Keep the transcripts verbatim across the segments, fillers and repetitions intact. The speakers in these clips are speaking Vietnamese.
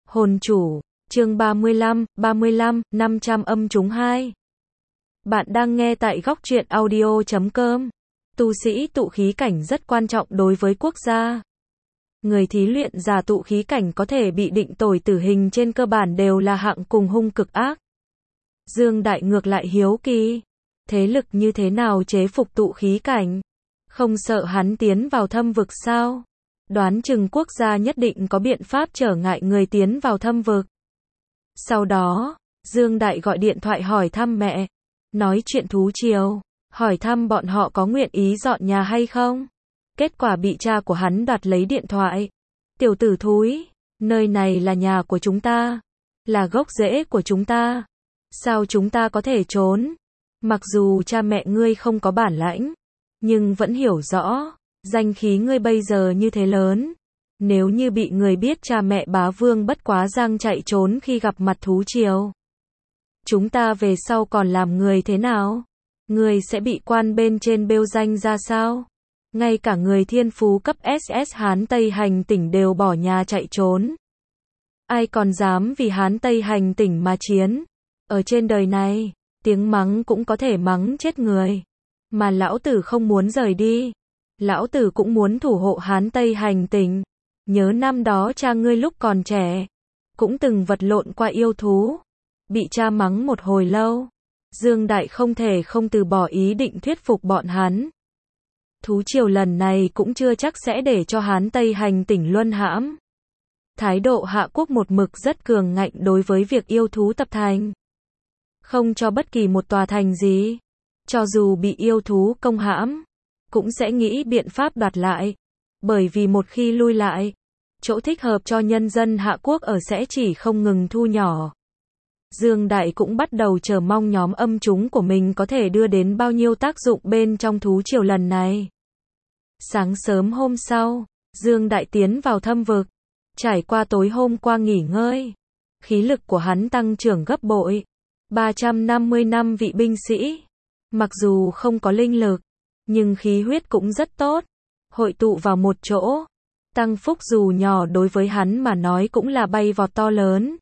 Hồn chủ, chương ba mươi lăm, ba mươi lăm, năm trăm âm trúng hai. Bạn đang nghe tại góc truyện audio chấm com. Tu sĩ tụ khí cảnh rất quan trọng đối với quốc gia. Người thí luyện giả tụ khí cảnh có thể bị định tội tử hình trên cơ bản đều là hạng cùng hung cực ác. Dương Đại ngược lại hiếu kỳ, thế lực như thế nào chế phục tụ khí cảnh? Không sợ hắn tiến vào thâm vực sao? Đoán chừng quốc gia nhất định có biện pháp trở ngại người tiến vào thâm vực. Sau đó, Dương Đại gọi điện thoại hỏi thăm mẹ, nói chuyện thú triều, hỏi thăm bọn họ có nguyện ý dọn nhà hay không. Kết quả bị cha của hắn đoạt lấy điện thoại. Tiểu tử thúi, nơi này là nhà của chúng ta, là gốc rễ của chúng ta. Sao chúng ta có thể trốn? Mặc dù cha mẹ ngươi không có bản lãnh, nhưng vẫn hiểu rõ, danh khí ngươi bây giờ như thế lớn. Nếu như bị người biết cha mẹ bá vương bất quá giang chạy trốn khi gặp mặt thú triều, chúng ta về sau còn làm người thế nào? Ngươi sẽ bị quan bên trên bêu danh ra sao? Ngay cả người thiên phú cấp ét ét Hán Tây Hành Tỉnh đều bỏ nhà chạy trốn. Ai còn dám vì Hán Tây Hành Tỉnh mà chiến? Ở trên đời này, tiếng mắng cũng có thể mắng chết người. Mà lão tử không muốn rời đi. Lão tử cũng muốn thủ hộ Hán Tây Hành Tỉnh. Nhớ năm đó cha ngươi lúc còn trẻ, cũng từng vật lộn qua yêu thú. Bị cha mắng một hồi lâu. Dương Đại không thể không từ bỏ ý định thuyết phục bọn hắn. Thú triều lần này cũng chưa chắc sẽ để cho Hán Tây Hành Tỉnh luân hãm. Thái độ Hạ Quốc một mực rất cường ngạnh đối với việc yêu thú tập thành. Không cho bất kỳ một tòa thành gì, cho dù bị yêu thú công hãm, cũng sẽ nghĩ biện pháp đoạt lại. Bởi vì một khi lui lại, chỗ thích hợp cho nhân dân Hạ Quốc ở sẽ chỉ không ngừng thu nhỏ. Dương Đại cũng bắt đầu chờ mong nhóm âm trúng của mình có thể đưa đến bao nhiêu tác dụng bên trong thú triều lần này. Sáng sớm hôm sau, Dương Đại tiến vào thâm vực. Trải qua tối hôm qua nghỉ ngơi, khí lực của hắn tăng trưởng gấp bội. ba trăm năm mươi năm vị binh sĩ. Mặc dù không có linh lực, nhưng khí huyết cũng rất tốt. Hội tụ vào một chỗ. Tăng phúc dù nhỏ đối với hắn mà nói cũng là bay vọt to lớn.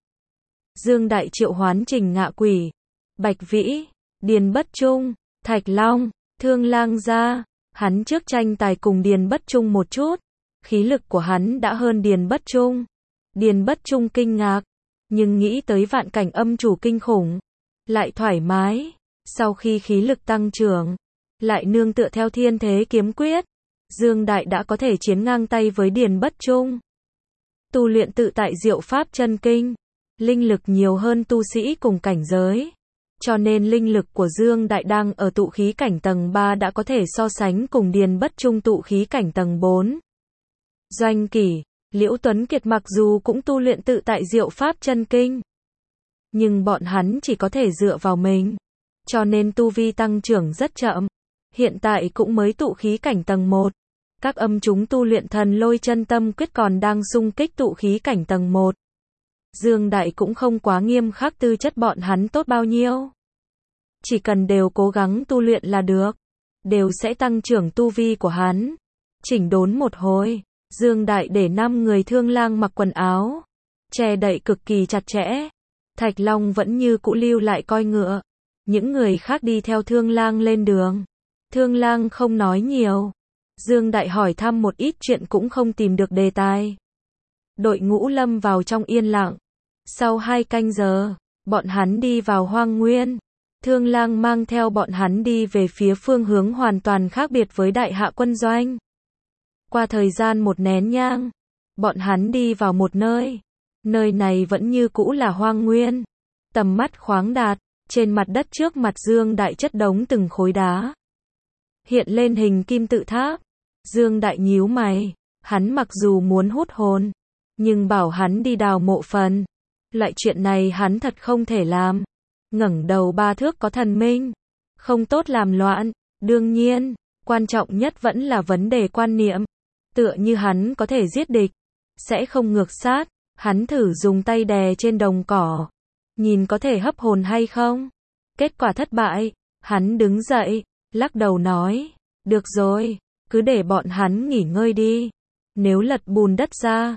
Dương Đại triệu hoán Trình Ngạ Quỷ, Bạch Vĩ, Điền Bất Trung, Thạch Long, Thương Lang ra. Hắn trước tranh tài cùng Điền Bất Trung một chút. Khí lực của hắn đã hơn Điền Bất Trung. Điền Bất Trung kinh ngạc, nhưng nghĩ tới vạn cảnh âm chủ kinh khủng, lại thoải mái. Sau khi khí lực tăng trưởng, lại nương tựa theo thiên thế kiếm quyết, Dương Đại đã có thể chiến ngang tay với Điền Bất Trung. Tu luyện tự tại diệu pháp chân kinh, linh lực nhiều hơn tu sĩ cùng cảnh giới. Cho nên linh lực của Dương Đại đang ở tụ khí cảnh tầng ba đã có thể so sánh cùng Điền Bất Trung tụ khí cảnh tầng bốn. Doanh Kỷ, Liễu Tuấn Kiệt mặc dù cũng tu luyện tự tại diệu pháp chân kinh, nhưng bọn hắn chỉ có thể dựa vào mình, cho nên tu vi tăng trưởng rất chậm. Hiện tại cũng mới tụ khí cảnh tầng một. Các âm chúng tu luyện thần lôi chân tâm quyết còn đang xung kích tụ khí cảnh tầng một. Dương Đại cũng không quá nghiêm khắc tư chất bọn hắn tốt bao nhiêu. Chỉ cần đều cố gắng tu luyện là được, đều sẽ tăng trưởng tu vi của hắn. Chỉnh đốn một hồi, Dương Đại để năm người Thương Lang mặc quần áo, che đậy cực kỳ chặt chẽ. Thạch Long vẫn như cũ lưu lại coi ngựa. Những người khác đi theo Thương Lang lên đường. Thương Lang không nói nhiều. Dương Đại hỏi thăm một ít chuyện cũng không tìm được đề tài. Đội ngũ lâm vào trong yên lặng. Sau hai canh giờ, bọn hắn đi vào hoang nguyên. Thương Lang mang theo bọn hắn đi về phía phương hướng hoàn toàn khác biệt với Đại Hạ quân doanh. Qua thời gian một nén nhang, bọn hắn đi vào một nơi. Nơi này vẫn như cũ là hoang nguyên. Tầm mắt khoáng đạt, trên mặt đất trước mặt Dương Đại chất đống từng khối đá. Hiện lên hình kim tự tháp. Dương Đại nhíu mày, hắn mặc dù muốn hút hồn, nhưng bảo hắn đi đào mộ phần. Loại chuyện này hắn thật không thể làm. Ngẩng đầu ba thước có thần minh, không tốt làm loạn. Đương nhiên, quan trọng nhất vẫn là vấn đề quan niệm. Tựa như hắn có thể giết địch, sẽ không ngược sát. Hắn thử dùng tay đè trên đồng cỏ, nhìn có thể hấp hồn hay không. Kết quả thất bại. Hắn đứng dậy, lắc đầu nói, được rồi, cứ để bọn hắn nghỉ ngơi đi. Nếu lật bùn đất ra,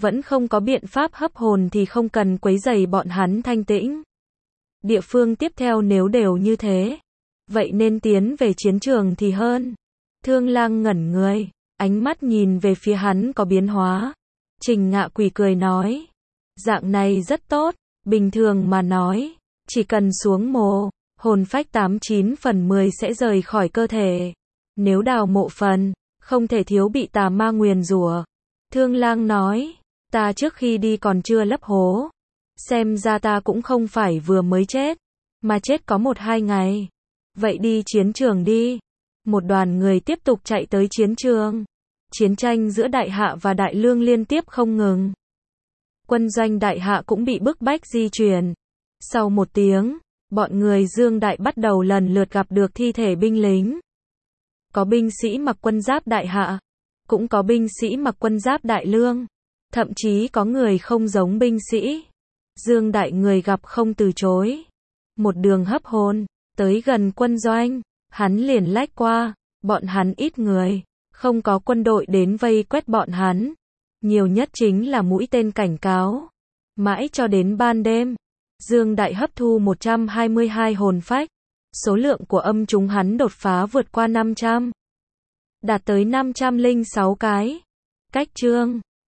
vẫn không có biện pháp hấp hồn thì không cần quấy rầy bọn hắn thanh tĩnh. Địa phương tiếp theo nếu đều như thế, vậy nên tiến về chiến trường thì hơn. Thương Lang ngẩn người, ánh mắt nhìn về phía hắn có biến hóa. Trình Ngạ Quỷ cười nói, dạng này rất tốt, bình thường mà nói, chỉ cần xuống mồ, hồn phách tám chín phần mười sẽ rời khỏi cơ thể. Nếu đào mộ phần, không thể thiếu bị tà ma nguyền rủa. Thương Lang nói, ta trước khi đi còn chưa lấp hố. Xem ra ta cũng không phải vừa mới chết, mà chết có một hai ngày. Vậy đi chiến trường đi. Một đoàn người tiếp tục chạy tới chiến trường. Chiến tranh giữa Đại Hạ và Đại Lương liên tiếp không ngừng. Quân doanh Đại Hạ cũng bị bức bách di chuyển. Sau một tiếng, bọn người Dương Đại bắt đầu lần lượt gặp được thi thể binh lính. Có binh sĩ mặc quân giáp Đại Hạ, cũng có binh sĩ mặc quân giáp Đại Lương, thậm chí có người không giống binh sĩ. Dương Đại người gặp không từ chối. Một đường hấp hồn, tới gần quân doanh, hắn liền lách qua, bọn hắn ít người, không có quân đội đến vây quét bọn hắn. Nhiều nhất chính là mũi tên cảnh cáo. Mãi cho đến ban đêm, Dương Đại hấp thu một trăm hai mươi hai hồn phách. Số lượng của âm chúng hắn đột phá vượt qua năm trăm. Đạt tới năm trăm lẻ sáu cái. Cách chương